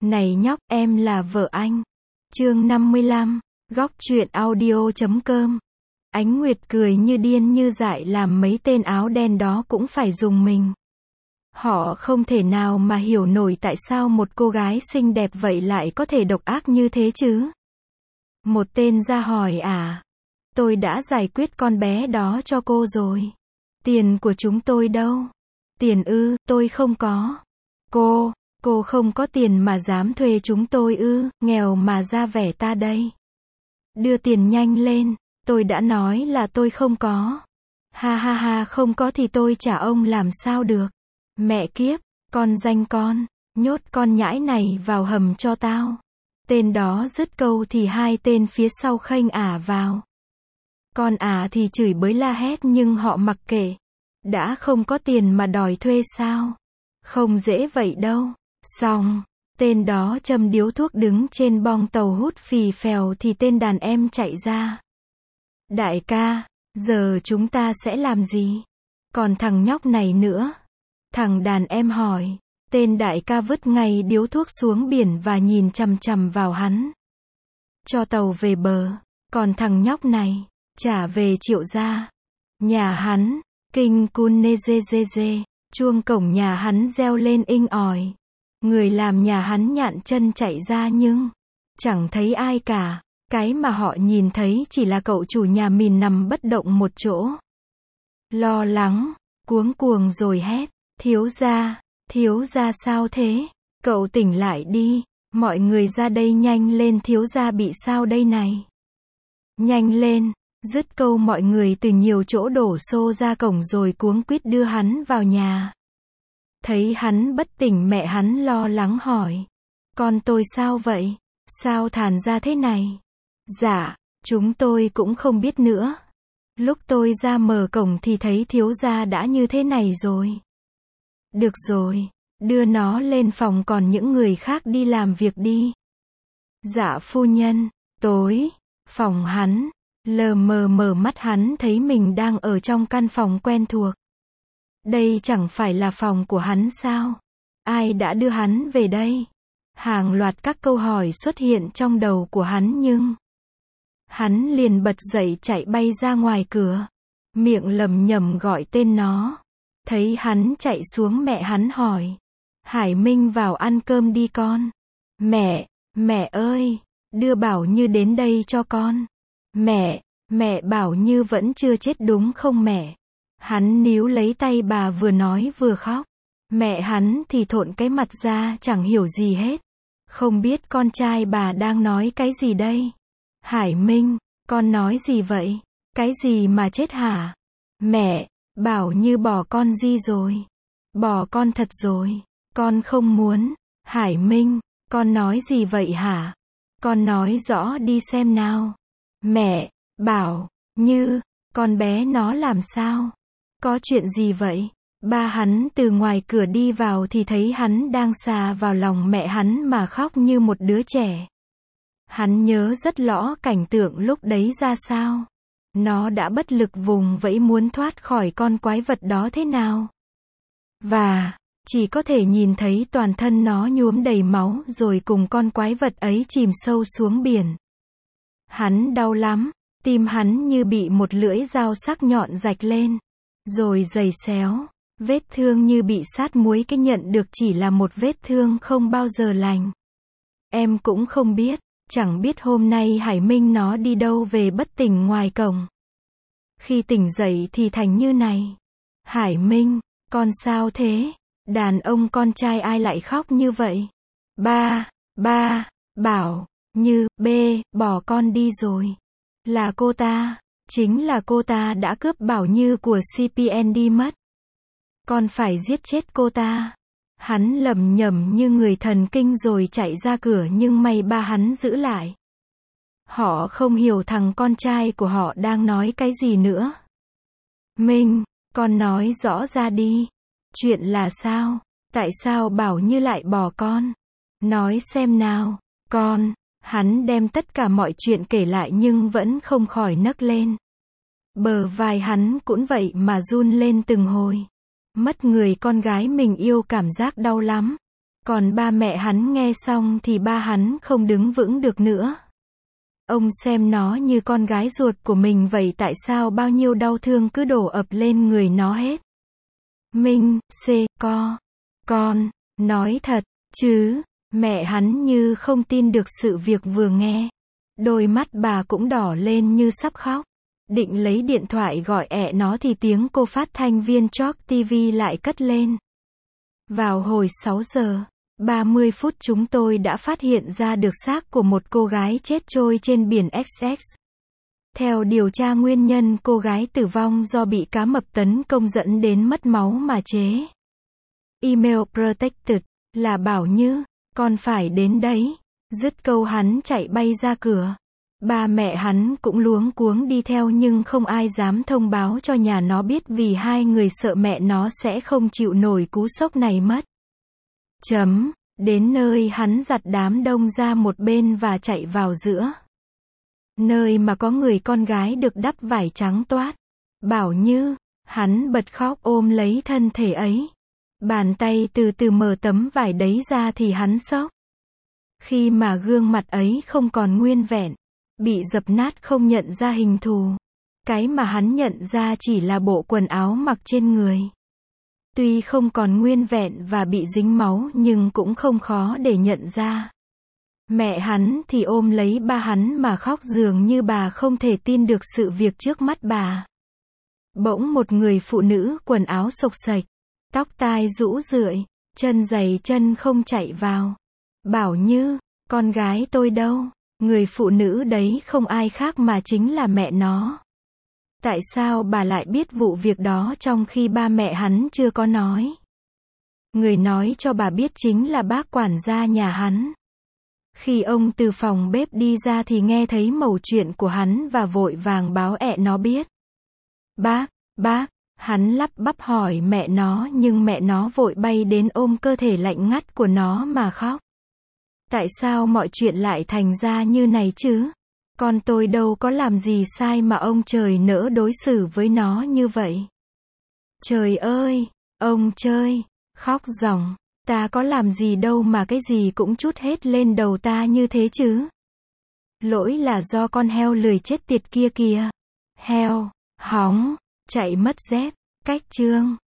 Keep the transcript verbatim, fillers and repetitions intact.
Này nhóc, em là vợ anh. Chương năm mươi lăm, góc truyện audio chấm com. Ánh Nguyệt cười như điên như dại làm mấy tên áo đen đó cũng phải rùng mình. Họ không thể nào mà hiểu nổi tại sao một cô gái xinh đẹp vậy lại có thể độc ác như thế chứ. Một tên ra hỏi à, tôi đã giải quyết con bé đó cho cô rồi. Tiền của chúng tôi đâu? Tiền ư, tôi không có. Cô, cô không có tiền mà dám thuê chúng tôi ư, nghèo mà ra vẻ ta đây. Đưa tiền nhanh lên, tôi đã nói là tôi không có. Ha ha ha, không có thì tôi trả ông làm sao được. Mẹ kiếp, con danh con, nhốt con nhãi này vào hầm cho tao. Tên đó dứt câu thì hai tên phía sau khênh ả vào. Con ả thì chửi bới la hét nhưng họ mặc kệ. Đã không có tiền mà đòi thuê sao? Không dễ vậy đâu. Xong, tên đó châm điếu thuốc đứng trên bong tàu hút phì phèo thì tên đàn em chạy ra. Đại ca, giờ chúng ta sẽ làm gì? Còn thằng nhóc này nữa. Thằng đàn em hỏi. Tên đại ca vứt ngay điếu thuốc xuống biển và nhìn chằm chằm vào hắn. Cho tàu về bờ. Còn thằng nhóc này, trả về Triệu gia. Nhà hắn, kinh cun nê dê dê dê. Chuông cổng nhà hắn reo lên inh ỏi. Người làm nhà hắn nhạn chân chạy ra nhưng chẳng thấy ai cả. Cái mà họ nhìn thấy chỉ là cậu chủ nhà mìn nằm bất động một chỗ. Lo lắng, cuống cuồng rồi hét. Thiếu gia, thiếu gia sao thế? Cậu tỉnh lại đi. Mọi người ra đây nhanh lên, thiếu gia bị sao đây này? Nhanh lên. Dứt câu mọi người từ nhiều chỗ đổ xô ra cổng rồi cuống quýt đưa hắn vào nhà. Thấy hắn bất tỉnh mẹ hắn lo lắng hỏi. Con tôi sao vậy? Sao thàn ra thế này? Dạ, chúng tôi cũng không biết nữa. Lúc tôi ra mở cổng thì thấy thiếu gia đã như thế này rồi. Được rồi, đưa nó lên phòng còn những người khác đi làm việc đi. Dạ phu nhân. Tối, phòng hắn. Lờ mờ mở mắt hắn thấy mình đang ở trong căn phòng quen thuộc. Đây chẳng phải là phòng của hắn sao? Ai đã đưa hắn về đây? Hàng loạt các câu hỏi xuất hiện trong đầu của hắn nhưng hắn liền bật dậy chạy bay ra ngoài cửa. Miệng lẩm nhẩm gọi tên nó. Thấy hắn chạy xuống mẹ hắn hỏi. Hải Minh vào ăn cơm đi con. Mẹ, mẹ ơi, đưa Bảo Như đến đây cho con. Mẹ, mẹ Bảo Như vẫn chưa chết đúng không mẹ? Hắn níu lấy tay bà vừa nói vừa khóc. Mẹ hắn thì thộn cái mặt ra chẳng hiểu gì hết. Không biết con trai bà đang nói cái gì đây? Hải Minh, con nói gì vậy? Cái gì mà chết hả? Mẹ, Bảo Như bỏ con đi rồi. Bỏ con thật rồi. Con không muốn. Hải Minh, con nói gì vậy hả? Con nói rõ đi xem nào. Mẹ, Bảo Như, con bé nó làm sao? Có chuyện gì vậy? Ba hắn từ ngoài cửa đi vào thì thấy hắn đang xà vào lòng mẹ hắn mà khóc như một đứa trẻ. Hắn nhớ rất rõ cảnh tượng lúc đấy ra sao. Nó đã bất lực vùng vẫy muốn thoát khỏi con quái vật đó thế nào. Và chỉ có thể nhìn thấy toàn thân nó nhuốm đầy máu rồi cùng con quái vật ấy chìm sâu xuống biển. Hắn đau lắm, tim hắn như bị một lưỡi dao sắc nhọn rạch lên. Rồi giày xéo, vết thương như bị sát muối cái nhận được chỉ là một vết thương không bao giờ lành. Em cũng không biết, chẳng biết hôm nay Hải Minh nó đi đâu về bất tỉnh ngoài cổng. Khi tỉnh dậy thì thành như này. Hải Minh, con sao thế? Đàn ông con trai ai lại khóc như vậy? Ba, ba, Bảo Như, B, bỏ con đi rồi. Là cô ta, chính là cô ta đã cướp Bảo Như của xê pê en đi mất. Con phải giết chết cô ta. Hắn lẩm nhẩm như người thần kinh rồi chạy ra cửa nhưng may ba hắn giữ lại. Họ không hiểu thằng con trai của họ đang nói cái gì nữa. Minh, con nói rõ ra đi. Chuyện là sao? Tại sao Bảo Như lại bỏ con? Nói xem nào. Con, hắn đem tất cả mọi chuyện kể lại nhưng vẫn không khỏi nấc lên. Bờ vai hắn cũng vậy mà run lên từng hồi. Mất người con gái mình yêu cảm giác đau lắm. Còn ba mẹ hắn nghe xong thì ba hắn không đứng vững được nữa. Ông xem nó như con gái ruột của mình vậy, tại sao bao nhiêu đau thương cứ đổ ập lên người nó hết. Minh, C, co, con, nói thật, chứ, mẹ hắn như không tin được sự việc vừa nghe. Đôi mắt bà cũng đỏ lên như sắp khóc. Định lấy điện thoại gọi ẹ nó thì tiếng cô phát thanh viên Talk ti vi lại cất lên. Vào hồi sáu giờ ba mươi phút chúng tôi đã phát hiện ra được xác của một cô gái chết trôi trên biển Essex. Theo điều tra nguyên nhân cô gái tử vong do bị cá mập tấn công dẫn đến mất máu mà chế. Email protected, là Bảo Như, con phải đến đấy. Dứt câu hắn chạy bay ra cửa. Ba mẹ hắn cũng luống cuống đi theo nhưng không ai dám thông báo cho nhà nó biết vì hai người sợ mẹ nó sẽ không chịu nổi cú sốc này mất. Chấm, đến nơi hắn giặt đám đông ra một bên và chạy vào giữa. Nơi mà có người con gái được đắp vải trắng toát. Bảo Như, hắn bật khóc ôm lấy thân thể ấy. Bàn tay từ từ mở tấm vải đấy ra thì hắn sốc. Khi mà gương mặt ấy không còn nguyên vẹn, bị dập nát không nhận ra hình thù. Cái mà hắn nhận ra chỉ là bộ quần áo mặc trên người. Tuy không còn nguyên vẹn và bị dính máu nhưng cũng không khó để nhận ra. Mẹ hắn thì ôm lấy ba hắn mà khóc dường như bà không thể tin được sự việc trước mắt bà. Bỗng một người phụ nữ quần áo xộc xệch, tóc tai rũ rượi, chân giày chân không chạy vào. Bảo Như, con gái tôi đâu? Người phụ nữ đấy không ai khác mà chính là mẹ nó. Tại sao bà lại biết vụ việc đó trong khi ba mẹ hắn chưa có nói? Người nói cho bà biết chính là bác quản gia nhà hắn. Khi ông từ phòng bếp đi ra thì nghe thấy mẩu chuyện của hắn và vội vàng báo ẹ nó biết. Bác, bác, hắn lắp bắp hỏi mẹ nó nhưng mẹ nó vội bay đến ôm cơ thể lạnh ngắt của nó mà khóc. Tại sao mọi chuyện lại thành ra như này chứ? Con tôi đâu có làm gì sai mà ông trời nỡ đối xử với nó như vậy. Trời ơi, ông chơi, khóc ròng, ta có làm gì đâu mà cái gì cũng trút hết lên đầu ta như thế chứ. Lỗi là do con heo lười chết tiệt kia kìa. Heo, hóng, chạy mất dép, cách chương.